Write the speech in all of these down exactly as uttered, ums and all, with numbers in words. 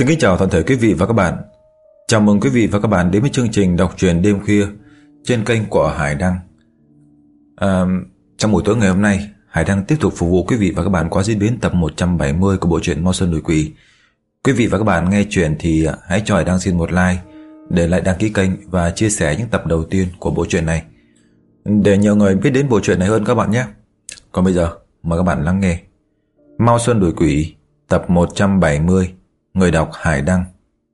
Xin kính chào toàn thể quý vị và các bạn. Chào mừng quý vị và các bạn đến với chương trình đọc truyện đêm khuya trên kênh của Hải Đăng. À, trong buổi tối ngày hôm nay, Hải Đăng tiếp tục phục vụ quý vị và các bạn qua diễn biến tập một trăm bảy mươi của bộ truyện Mao Sơn Đuổi Quỷ. Quý vị và các bạn nghe truyện thì hãy cho Hải Đăng xin một like, để lại đăng ký kênh và chia sẻ những tập đầu tiên của bộ truyện này, để nhiều người biết đến bộ truyện này hơn các bạn nhé. Còn bây giờ, mời các bạn lắng nghe Mao Sơn Đuổi Quỷ tập một trăm bảy mươi. Người đọc Hải Đăng.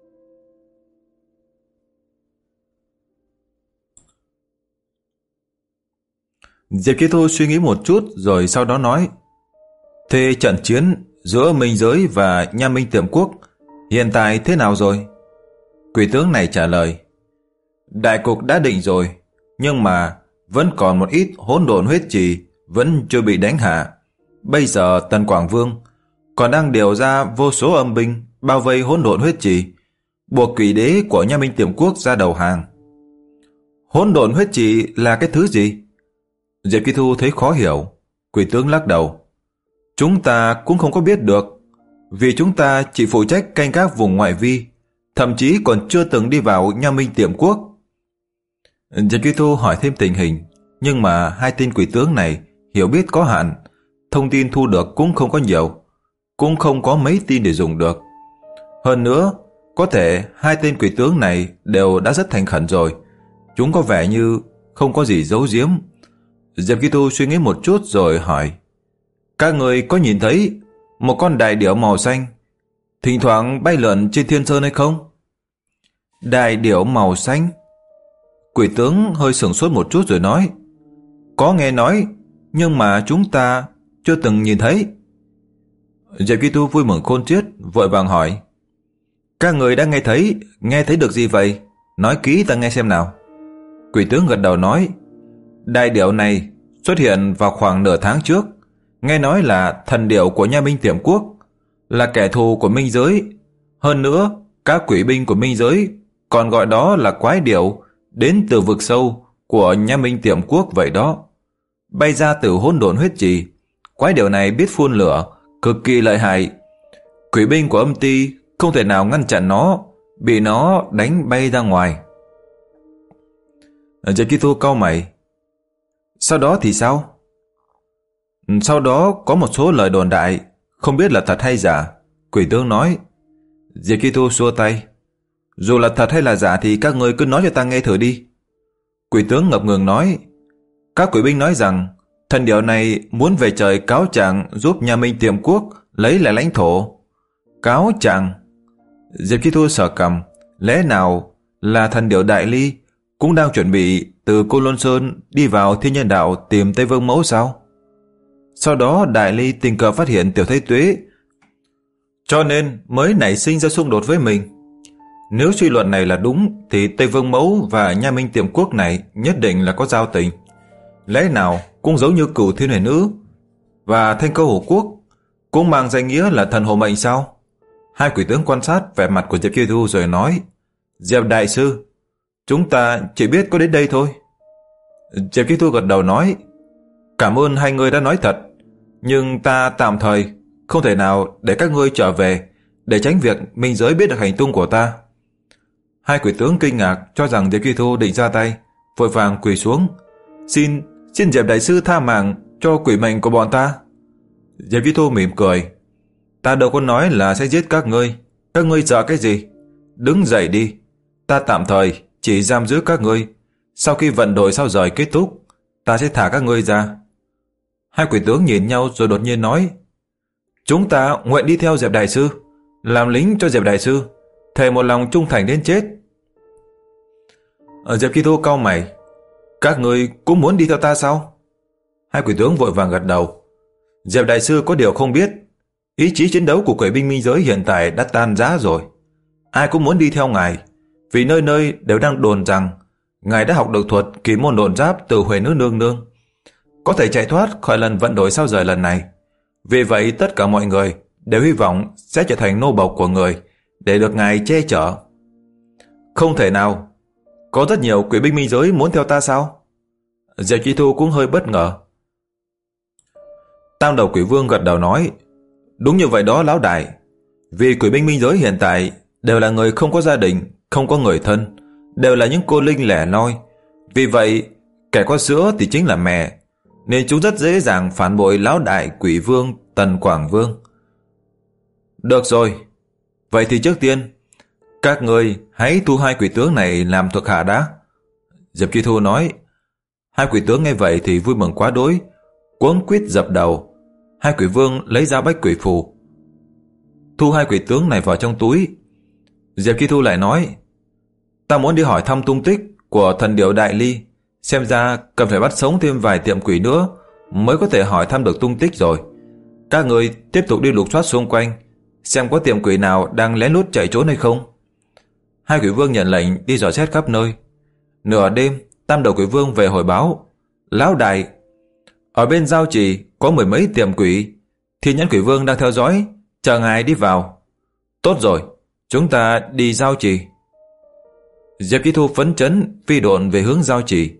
Diệp Kỳ Thu suy nghĩ một chút rồi sau đó nói: Thế trận chiến giữa Minh Giới và Nha Minh Tiệm Quốc hiện tại thế nào rồi? Quỷ tướng này trả lời: Đại cục đã định rồi, nhưng mà vẫn còn một ít hỗn độn huyết trì vẫn chưa bị đánh hạ. Bây giờ Tần Quảng Vương còn đang điều ra vô số âm binh bao vây hỗn độn huyết trì, buộc quỷ đế của Nha Minh Tiệm Quốc ra đầu hàng. Hỗn độn huyết trì là cái thứ gì? Diệp Kỳ Thu thấy khó hiểu. Quỷ tướng lắc đầu: Chúng ta cũng không có biết được, vì chúng ta chỉ phụ trách canh gác vùng ngoại vi, thậm chí còn chưa từng đi vào Nha Minh Tiệm Quốc. Diệp Kỳ Thu hỏi thêm tình hình, nhưng mà hai tên quỷ tướng này hiểu biết có hạn, thông tin thu được cũng không có nhiều, cũng không có mấy tin để dùng được. Hơn nữa, có thể hai tên quỷ tướng này đều đã rất thành khẩn rồi, chúng có vẻ như không có gì giấu giếm. Diệp Kỳ Thu suy nghĩ một chút rồi hỏi: Các người có nhìn thấy một con đại điểu màu xanh thỉnh thoảng bay lượn trên thiên sơn hay không? Đại điểu màu xanh? Quỷ tướng hơi sửng sốt một chút rồi nói: Có nghe nói, nhưng mà chúng ta chưa từng nhìn thấy. Diệp Kỳ Thu vui mừng khôn xiết, vội vàng hỏi: Các người đã nghe thấy, nghe thấy được gì vậy? Nói kỹ ta nghe xem nào. Quỷ tướng gật đầu nói: Đại điểu này xuất hiện vào khoảng nửa tháng trước, nghe nói là thần điểu của Nha Minh Tiệm Quốc, là kẻ thù của Minh Giới. Hơn nữa, các quỷ binh của Minh Giới còn gọi đó là quái điểu đến từ vực sâu của Nha Minh Tiệm Quốc vậy đó. Bay ra từ hỗn độn huyết trì, quái điểu này biết phun lửa, cực kỳ lợi hại. Quỷ binh của âm ty không thể nào ngăn chặn nó, bị nó đánh bay ra ngoài. Diệp Kỳ Thu cau mày: Sau đó thì sao? Sau đó có một số lời đồn đại, không biết là thật hay giả. Quỷ tướng nói. Diệp Kỳ Thu xua tay: Dù là thật hay là giả thì các ngươi cứ nói cho ta nghe thử đi. Quỷ tướng ngập ngừng nói: Các quỷ binh nói rằng thần điểu này muốn về trời cáo trạng giúp Nha Minh Tiệm Quốc lấy lại lãnh thổ. Cáo trạng? Diệp Kỳ Thu sờ cằm: Lẽ nào là thần điểu Đại Ly cũng đang chuẩn bị từ Côn Lôn Sơn đi vào Thiên Nhân Đạo tìm Tây Vương Mẫu sao? Sau đó Đại Ly tình cờ phát hiện Tiểu Thái Tuế, cho nên mới nảy sinh ra xung đột với mình. Nếu suy luận này là đúng thì Tây Vương Mẫu và Nha Minh Tiệm Quốc này nhất định là có giao tình. Lẽ nào cũng giống như Cửu Thiên Huyền Nữ và Thanh Câu Hổ Quốc cũng mang danh nghĩa là thần hộ mệnh sao? Hai quỷ tướng quan sát vẻ mặt của Diệp Kỳ Thu rồi nói: Diệp đại sư, chúng ta chỉ biết có đến đây thôi. Diệp Kỳ Thu gật đầu nói: Cảm ơn hai người đã nói thật, nhưng ta tạm thời không thể nào để các ngươi trở về, để tránh việc Minh Giới biết được hành tung của ta. Hai quỷ tướng kinh ngạc cho rằng Diệp Kỳ Thu định ra tay, vội vàng quỳ xuống: Xin, xin Diệp đại sư tha mạng cho quỷ mệnh của bọn ta. Diệp Kỳ Thu mỉm cười: Ta đâu có nói là sẽ giết các ngươi, các ngươi sợ cái gì? Đứng dậy đi, ta tạm thời chỉ giam giữ các ngươi, sau khi vận đổi sao rời kết thúc, ta sẽ thả các ngươi ra. Hai quỷ tướng nhìn nhau rồi đột nhiên nói: Chúng ta nguyện đi theo Diệp đại sư, làm lính cho Diệp đại sư, thề một lòng trung thành đến chết. Ở Diệp Kỳ Thu cau mày: Các ngươi cũng muốn đi theo ta sao? Hai quỷ tướng vội vàng gật đầu. Diệp đại sư có điều không biết, ý chí chiến đấu của quỷ binh Minh Giới hiện tại đã tan rã rồi. Ai cũng muốn đi theo ngài, vì nơi nơi đều đang đồn rằng ngài đã học được thuật kỳ môn độn giáp từ Huệ Nữ Nương Nương, có thể chạy thoát khỏi lần vận đổi sao rời lần này. Vì vậy tất cả mọi người đều hy vọng sẽ trở thành nô bộc của người, để được ngài che chở. Không thể nào, có rất nhiều quỷ binh Minh Giới muốn theo ta sao? Diệp Kỳ Thu cũng hơi bất ngờ. Tam đầu quỷ vương gật đầu nói: Đúng như vậy đó lão đại, vì quỷ binh Minh Giới hiện tại đều là người không có gia đình, không có người thân, đều là những cô linh lẻ loi. Vì vậy, kẻ có sữa thì chính là mẹ, nên chúng rất dễ dàng phản bội lão đại quỷ vương Tần Quảng Vương. Được rồi, vậy thì trước tiên, các người hãy thu hai quỷ tướng này làm thuộc hạ đã. Diệp Chi Thu nói. Hai quỷ tướng nghe vậy thì vui mừng quá đỗi, cuống quýt dập đầu. Hai quỷ vương lấy ra bách quỷ phù, thu hai quỷ tướng này vào trong túi. Diệp Chi Thu lại nói, ta muốn đi hỏi thăm tung tích của thần điểu Đại Ly, xem ra cần phải bắt sống thêm vài tiệm quỷ nữa mới có thể hỏi thăm được tung tích rồi. Các người tiếp tục đi lục soát xung quanh, xem có tiệm quỷ nào đang lén lút chạy trốn hay không. Hai quỷ vương nhận lệnh đi dò xét khắp nơi. Nửa đêm, tam đầu quỷ vương về hồi báo, lão đại, ở bên giao trì có mười mấy tiệm quỷ, Thiên Nhãn quỷ vương đang theo dõi, chờ ngài đi vào. Tốt rồi, chúng ta đi giao trì. Diệp Chi Thu phấn chấn phi độn về hướng giao trì.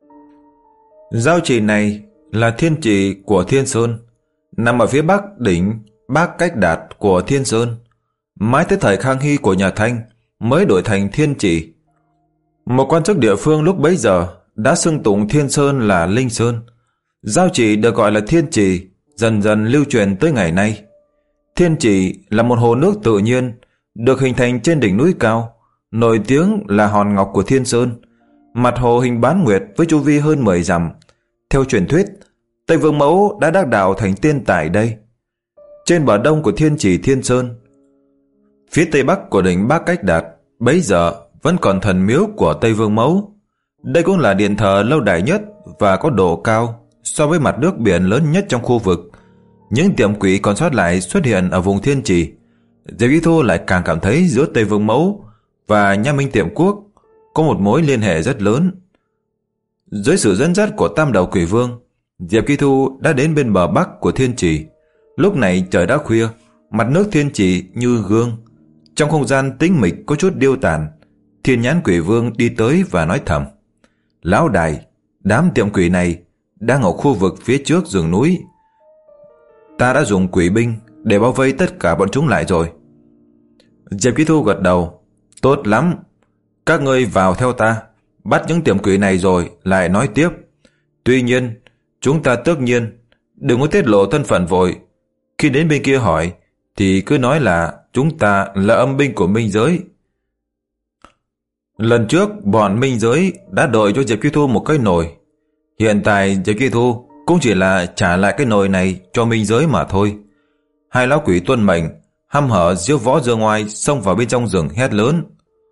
Giao trì này là thiên trì của Thiên Sơn, nằm ở phía bắc đỉnh Bác Cách Đạt của Thiên Sơn. Mãi tới thời Khang Hy của nhà Thanh mới đổi thành Thiên Trì. Một quan chức địa phương lúc bấy giờ đã xưng tụng Thiên Sơn là Linh Sơn. Giao trì được gọi là Thiên Trì, dần dần lưu truyền tới ngày nay. Thiên Trì là một hồ nước tự nhiên, được hình thành trên đỉnh núi cao, nổi tiếng là hòn ngọc của Thiên Sơn. Mặt hồ hình bán nguyệt với chu vi hơn mười dặm. Theo truyền thuyết, Tây Vương Mẫu đã đắc đạo thành tiên tại đây. Trên bờ đông của Thiên Trì Thiên Sơn, phía tây bắc của đỉnh Bác Cách Đạt, bấy giờ vẫn còn thần miếu của Tây Vương Mẫu. Đây cũng là điện thờ lâu đài nhất và có độ cao so với mặt nước biển lớn nhất trong khu vực. Những tiệm quỷ còn sót lại xuất hiện ở vùng Thiên Trì. Diệp Chi Thu lại càng cảm thấy giữa Tây Vương Mẫu và Nha Minh Tiệm Quốc có một mối liên hệ rất lớn. Dưới sự dẫn dắt của tam đầu quỷ vương, Diệp Chi Thu đã đến bên bờ bắc của Thiên Trì. Lúc này trời đã khuya, mặt nước Thiên Trì như gương. Trong không gian tĩnh mịch có chút điêu tàn, Thiên Nhãn quỷ vương đi tới và nói thầm, lão đại, đám tiệm quỷ này đang ở khu vực phía trước rừng núi. Ta đã dùng quỷ binh để bao vây tất cả bọn chúng lại rồi. Diệp Chi Thu gật đầu, tốt lắm, các ngươi vào theo ta, bắt những tiệm quỷ này rồi lại nói tiếp. Tuy nhiên, chúng ta tất nhiên đừng có tiết lộ thân phận vội. Khi đến bên kia hỏi thì cứ nói là chúng ta là âm binh của Minh Giới. Lần trước bọn Minh Giới đã đổi cho Diệp Chi Thu một cái nồi. Hiện tại Diệp Chi Thu cũng chỉ là trả lại cái nồi này cho Minh Giới mà thôi. Hai lão quỷ tuân mệnh, hăm hở diếu võ dương ngoài, xông vào bên trong rừng hét lớn,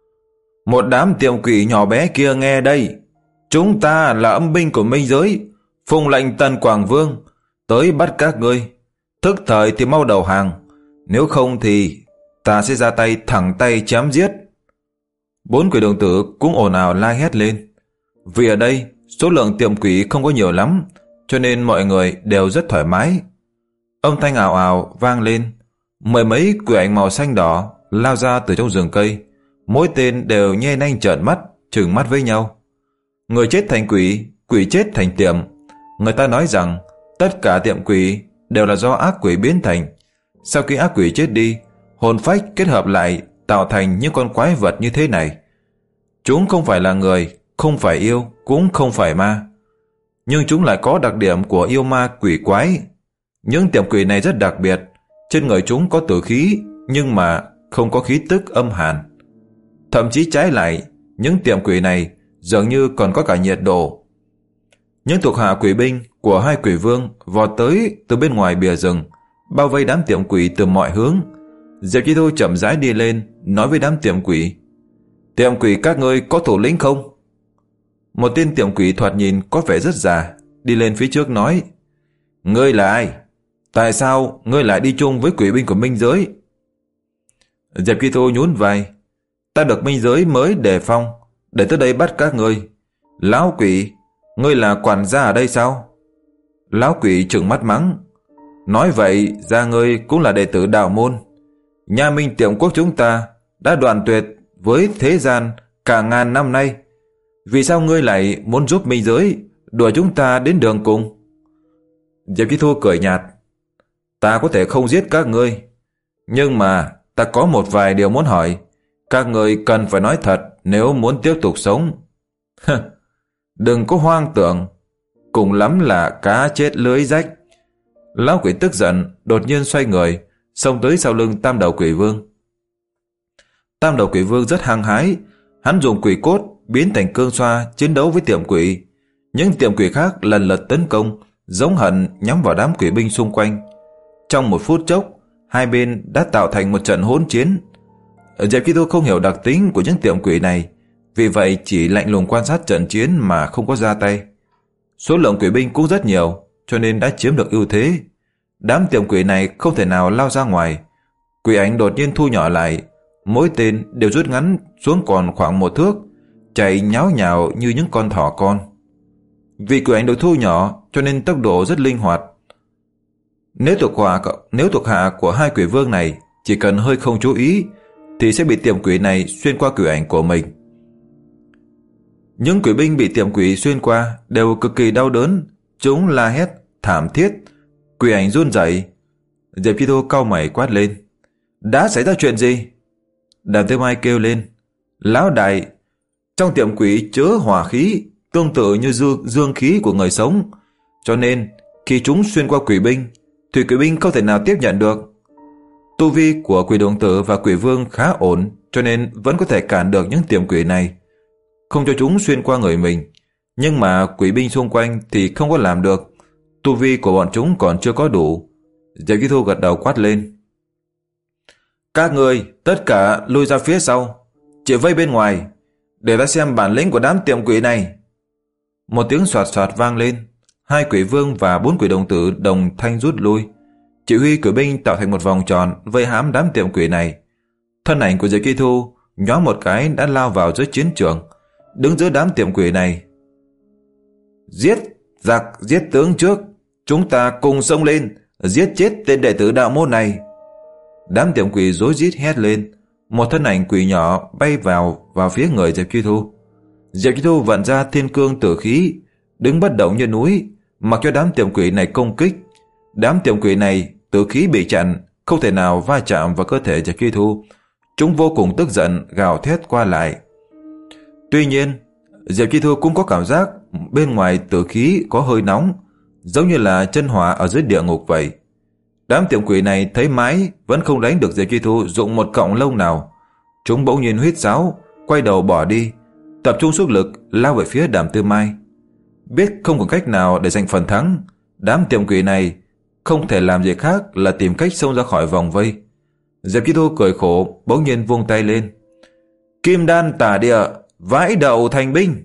một đám tiệm quỷ nhỏ bé kia nghe đây, chúng ta là âm binh của Minh Giới, phụng lệnh Tần Quảng Vương tới bắt các ngươi. Thức thời thì mau đầu hàng, nếu không thì ta sẽ ra tay thẳng tay chém giết. Bốn quỷ đồng tử cũng ồn ào la hét lên. Vì ở đây số lượng tiệm quỷ không có nhiều lắm, cho nên mọi người đều rất thoải mái. Âm thanh ào ào vang lên, mười mấy quỷ ảnh màu xanh đỏ lao ra từ trong rừng cây. Mỗi tên đều nhe nanh trợn mắt, trừng mắt với nhau. Người chết thành quỷ, quỷ chết thành tiệm. Người ta nói rằng tất cả tiệm quỷ đều là do ác quỷ biến thành. Sau khi ác quỷ chết đi, hồn phách kết hợp lại tạo thành những con quái vật như thế này. Chúng không phải là người, không phải yêu, cũng không phải ma, nhưng chúng lại có đặc điểm của yêu ma quỷ quái. Những tiệm quỷ này rất đặc biệt, trên người chúng có tử khí nhưng mà không có khí tức âm hàn. Thậm chí trái lại, những tiệm quỷ này dường như còn có cả nhiệt độ. Những thuộc hạ quỷ binh của hai quỷ vương vọt tới từ bên ngoài bìa rừng, bao vây đám tiệm quỷ từ mọi hướng. Diệp Chi Thu chậm rãi đi lên, nói với đám tiệm quỷ, tiệm quỷ các ngươi có thủ lĩnh không? Một tên tiệm quỷ thoạt nhìn có vẻ rất già, đi lên phía trước nói, ngươi là ai? Tại sao ngươi lại đi chung với quỷ binh của Minh Giới? Diệp Chi Thu nhún vai, ta được Minh Giới mới đề phong để tới đây bắt các ngươi. Lão quỷ, ngươi là quản gia ở đây sao? Lão quỷ trừng mắt mắng, nói vậy ra ngươi cũng là đệ tử đạo môn. Nha Minh Tiệm Quốc chúng ta đã đoạn tuyệt với thế gian cả ngàn năm nay, vì sao ngươi lại muốn giúp Minh Giới đuổi chúng ta đến đường cùng? Diệp Chi Thu cười nhạt, ta có thể không giết các ngươi, nhưng mà ta có một vài điều muốn hỏi. Các người cần phải nói thật nếu muốn tiếp tục sống. Đừng có hoang tưởng, cùng lắm là cá chết lưới rách. Lão quỷ tức giận, đột nhiên xoay người, xông tới sau lưng Tam Đầu Quỷ Vương. Tam Đầu Quỷ Vương rất hăng hái, hắn dùng quỷ cốt biến thành cương xoa chiến đấu với tiệm quỷ. Những tiệm quỷ khác lần lượt tấn công, giống hận nhắm vào đám quỷ binh xung quanh. Trong một phút chốc, hai bên đã tạo thành một trận hỗn chiến. Diệp Kitô không hiểu đặc tính của những tiệm quỷ này, vì vậy chỉ lạnh lùng quan sát trận chiến mà không có ra tay. Số lượng quỷ binh cũng rất nhiều, cho nên đã chiếm được ưu thế. Đám tiệm quỷ này không thể nào lao ra ngoài. Quỷ ảnh đột nhiên thu nhỏ lại, mỗi tên đều rút ngắn xuống còn khoảng một thước, chạy nháo nhào như những con thỏ con. Vì quỷ ảnh được thu nhỏ, cho nên tốc độ rất linh hoạt. Nếu thuộc hạ, nếu thuộc hạ của hai quỷ vương này chỉ cần hơi không chú ý, thì sẽ bị tiệm quỷ này xuyên qua quỷ ảnh của mình. Những quỷ binh bị tiệm quỷ xuyên qua đều cực kỳ đau đớn, chúng la hét thảm thiết, quỷ ảnh run rẩy. Diệp Kitô cau mày quát lên: đã xảy ra chuyện gì? Đàm Tư Mai kêu lên: lão đại, trong tiệm quỷ chứa hỏa khí tương tự như dương, dương khí của người sống, cho nên khi chúng xuyên qua quỷ binh thì quỷ binh không thể nào tiếp nhận được. Tu vi của quỷ đồng tử và quỷ vương khá ổn, cho nên vẫn có thể cản được những tiệm quỷ này, không cho chúng xuyên qua người mình. Nhưng mà quỷ binh xung quanh thì không có làm được, tu vi của bọn chúng còn chưa có đủ. Diệp Kitô gật đầu quát lên: các người tất cả lui ra phía sau, chỉ vây bên ngoài, để ta xem bản lĩnh của đám tiệm quỷ này. Một tiếng soạt soạt vang lên, hai quỷ vương và bốn quỷ đồng tử đồng thanh rút lui. Chỉ huy quỷ binh tạo thành một vòng tròn vây hãm đám tiệm quỷ này. Thân ảnh của Diệp Kitô nhoáng một cái đã lao vào giữa chiến trường, đứng giữa đám tiệm quỷ này. Giết giặc giết tướng trước, chúng ta cùng xông lên, giết chết tên đệ tử đạo môn này. Đám tiệm quỷ rối rít hét lên. Một thân ảnh quỷ nhỏ bay vào vào phía người Diệp Kitô. Diệp Kitô vận ra thiên cương tử khí, đứng bất động như núi, mặc cho đám tiệm quỷ này công kích. Đám tiệm quỷ này tử khí bị chặn, không thể nào va chạm vào cơ thể Diệp Kitô. Chúng vô cùng tức giận, gào thét qua lại. Tuy nhiên, Diệp Kitô cũng có cảm giác bên ngoài tử khí có hơi nóng, giống như là chân hỏa ở dưới địa ngục vậy. Đám tiệm quỷ này thấy mãi vẫn không đánh được Diệp Kitô dụng một cọng lông nào. Chúng bỗng nhiên huýt sáo, quay đầu bỏ đi, tập trung sức lực lao về phía Đàm Tư Mai. Biết không có cách nào để giành phần thắng, đám tiệm quỷ này không thể làm gì khác là tìm cách xông ra khỏi vòng vây. Diệp Kitô cười khổ, bỗng nhiên vung tay lên: kim đan tả địa, vãi đậu thành binh.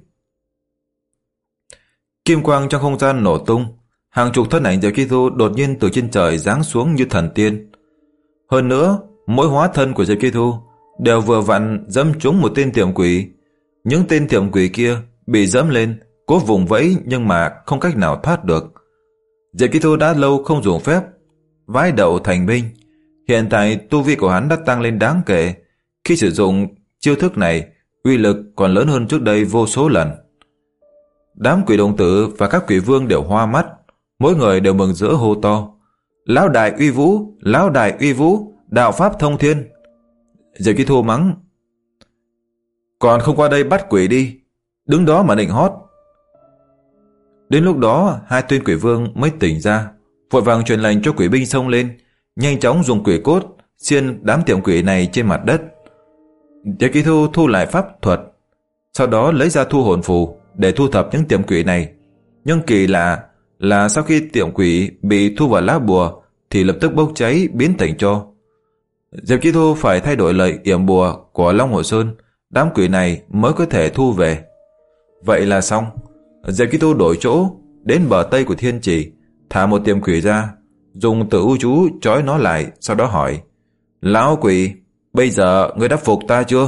Kim quang trong không gian nổ tung, hàng chục thân ảnh Diệp Kitô đột nhiên từ trên trời giáng xuống như thần tiên. Hơn nữa, mỗi hóa thân của Diệp Kitô đều vừa vặn dẫm trúng một tên tiệm quỷ. Những tên tiệm quỷ kia bị dẫm lên, cố vùng vẫy nhưng mà không cách nào thoát được. Diệp Kitô đã lâu không dùng phép vãi đậu thành binh. Hiện tại tu vi của hắn đã tăng lên đáng kể. Khi sử dụng chiêu thức này, uy lực còn lớn hơn trước đây vô số lần. Đám quỷ đồng tử và các quỷ vương đều hoa mắt, mỗi người đều mừng rỡ hô to: lão đại uy vũ, lão đại uy vũ, đạo pháp thông thiên. Diệp Kitô mắng: còn không qua đây bắt quỷ đi, đứng đó mà định hót. Đến lúc đó, hai tên quỷ vương mới tỉnh ra, vội vàng truyền lệnh cho quỷ binh xông lên, nhanh chóng dùng quỷ cốt xiên đám tiệm quỷ này trên mặt đất. Diệp Kitô thu lại pháp thuật, sau đó lấy ra thu hồn phù để thu thập những tiệm quỷ này. Nhưng kỳ lạ là sau khi tiệm quỷ bị thu vào lá bùa thì lập tức bốc cháy biến thành tro. Diệp Kitô phải thay đổi lời yểm bùa của Long Hồ Sơn, đám quỷ này mới có thể thu về. Vậy là xong. Diệp Kitô đổi chỗ đến bờ tây của thiên trì, thả một tiệm quỷ ra, dùng tử u chú trói nó lại, sau đó hỏi: lão quỷ, bây giờ ngươi đã phục ta chưa?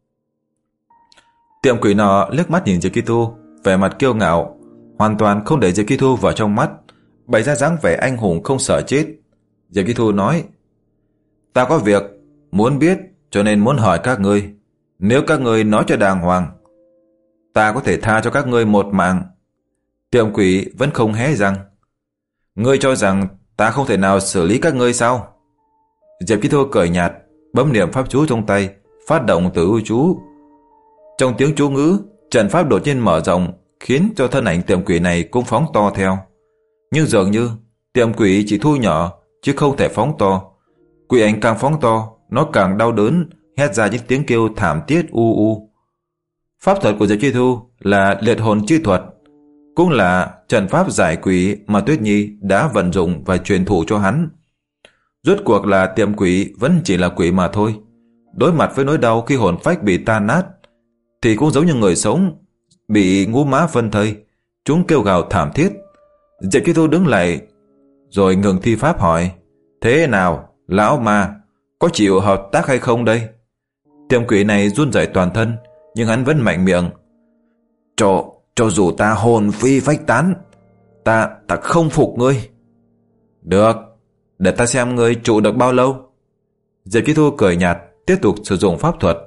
Tiệm quỷ nọ liếc mắt nhìn Diệp Kitô, vẻ mặt kiêu ngạo, hoàn toàn không để Diệp Kitô vào trong mắt, bày ra dáng vẻ anh hùng không sợ chết. Diệp Kitô nói: ta có việc muốn biết, cho nên muốn hỏi các ngươi. Nếu các ngươi nói cho đàng hoàng, ta có thể tha cho các ngươi một mạng. Tiệm quỷ vẫn không hé răng. Ngươi cho rằng ta không thể nào xử lý các ngươi sao? Diệp Kitô cười nhạt, bấm niệm pháp chú trong tay, phát động từ ưu chú. Trong tiếng chú ngữ, trận pháp đột nhiên mở rộng, khiến cho thân ảnh tiệm quỷ này cũng phóng to theo. Nhưng dường như tiệm quỷ chỉ thu nhỏ chứ không thể phóng to. Quỷ ảnh càng phóng to, nó càng đau đớn, hét ra những tiếng kêu thảm thiết u u. Pháp thuật của Diệp Chi Thu là liệt hồn chi thuật, cũng là trận pháp giải quỷ mà Tuyết Nhi đã vận dụng và truyền thụ cho hắn. Rốt cuộc là tiệm quỷ vẫn chỉ là quỷ mà thôi. Đối mặt với nỗi đau khi hồn phách bị tan nát, thì cũng giống như người sống bị ngũ mã phân thây, chúng kêu gào thảm thiết. Diệp Chi Thu đứng lại rồi ngừng thi pháp hỏi: thế nào, lão ma, có chịu hợp tác hay không đây? Tiệm quỷ này run rẩy toàn thân, nhưng hắn vẫn mạnh miệng: Cho, cho dù ta hồn phi phách tán, ta, ta không phục ngươi. Được, để ta xem ngươi trụ được bao lâu. Diệp Chi Thu cười nhạt, tiếp tục sử dụng pháp thuật.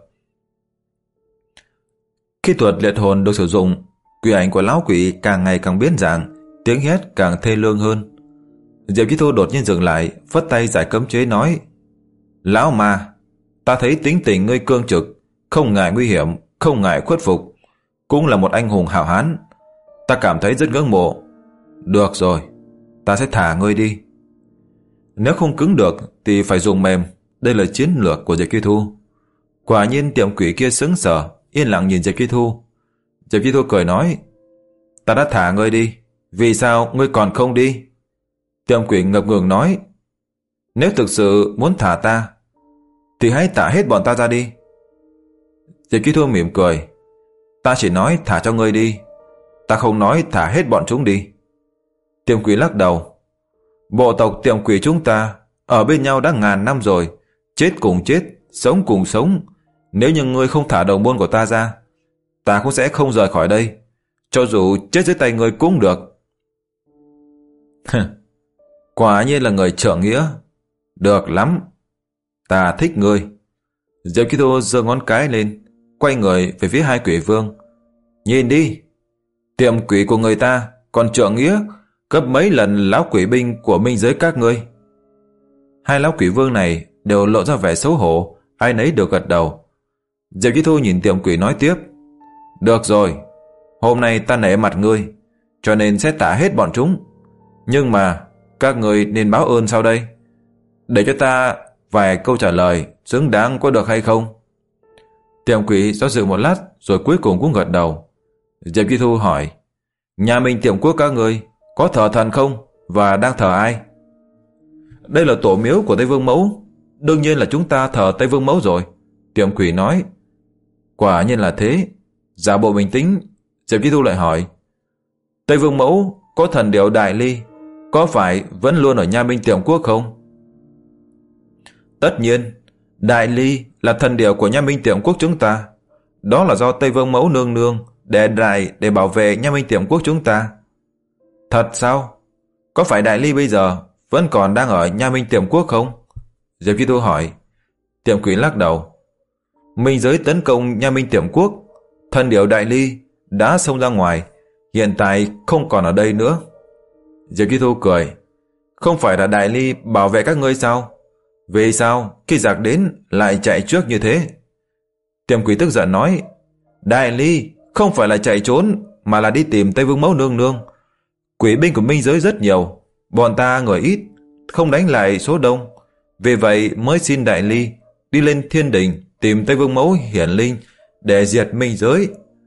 Khi thuật liệt hồn được sử dụng, quỷ ảnh của lão quỷ càng ngày càng biến dạng, tiếng hét càng thê lương hơn. Diệp Chi Thu đột nhiên dừng lại, phất tay giải cấm chế nói: lão ma, ta thấy tính tình ngươi cương trực, không ngại nguy hiểm, không ngại khuất phục, cũng là một anh hùng hảo hán. Ta cảm thấy rất ngưỡng mộ. Được rồi, ta sẽ thả ngươi đi. Nếu không cứng được thì phải dùng mềm. Đây là chiến lược của Diệp Chi Thu. Quả nhiên tiệm quỷ kia sững sờ, yên lặng nhìn Diệp Chi Thu. Diệp Chi Thu cười nói: ta đã thả ngươi đi, vì sao ngươi còn không đi? Tiệm quỷ ngập ngừng nói: nếu thực sự muốn thả ta thì hãy thả hết bọn ta ra đi. Diệp Chi Thu mỉm cười: ta chỉ nói thả cho ngươi đi, ta không nói thả hết bọn chúng đi. Tiệm quỷ lắc đầu: bộ tộc tiệm quỷ chúng ta ở bên nhau đã ngàn năm rồi, chết cùng chết, sống cùng sống. Nếu như ngươi không thả đồng môn của ta ra, ta cũng sẽ không rời khỏi đây, cho dù chết dưới tay ngươi cũng được. Quả nhiên là người trượng nghĩa. Được lắm, ta thích ngươi. Diệp Chi Thu giơ ngón cái lên, quay người về phía hai quỷ vương. Nhìn đi, tiệm quỷ của người ta còn trượng nghĩa gấp mấy lần lão quỷ binh của minh giới các ngươi. Hai lão quỷ vương này đều lộ ra vẻ xấu hổ, ai nấy đều gật đầu. Diệp Chi Thu nhìn tiệm quỷ nói tiếp: được rồi, hôm nay ta nể mặt ngươi, cho nên sẽ tả hết bọn chúng. Nhưng mà các ngươi nên báo ơn sau đây. Để cho ta vài câu trả lời xứng đáng có được hay không? Tiệm quỷ do dự một lát rồi cuối cùng cũng gật đầu. Diệp Chi Thu hỏi: nhà mình tiệm quốc các ngươi có thờ thần không, và đang thờ ai? Đây là tổ miếu của Tây Vương Mẫu, đương nhiên là chúng ta thờ Tây Vương Mẫu rồi. Tiệm quỷ nói. Quả nhiên là thế. Giả bộ bình tĩnh, Diệp Chi Thu lại hỏi: Tây Vương Mẫu có thần điểu Đại Ly, có phải vẫn luôn ở Nha Minh Tiệm Quốc không? Tất nhiên, Đại Ly là thần điểu của Nha Minh Tiệm Quốc chúng ta. Đó là do Tây Vương Mẫu nương nương để đại để bảo vệ Nha Minh Tiệm Quốc chúng ta. Thật sao? Có phải Đại Ly bây giờ vẫn còn đang ở Nha Minh Tiệm Quốc không? Diệp Chi Thu hỏi. Tiệm quỷ lắc đầu. Minh giới tấn công Nha Minh Tiệm Quốc, thần điểu Đại Ly đã xông ra ngoài, hiện tại không còn ở đây nữa. Diệp Chi Thu cười. Không phải là Đại Ly bảo vệ các ngươi sao? Vì sao khi giặc đến lại chạy trước như thế? Tiệm quỷ tức giận nói. Đại Ly không phải là chạy trốn, mà là đi tìm Tây Vương Mẫu nương nương. Quỷ binh của minh giới rất nhiều, bọn ta người ít, không đánh lại số đông. Vì vậy mới xin Đại Ly đi lên thiên đình tìm Tây Vương Mẫu hiển linh để diệt minh giới.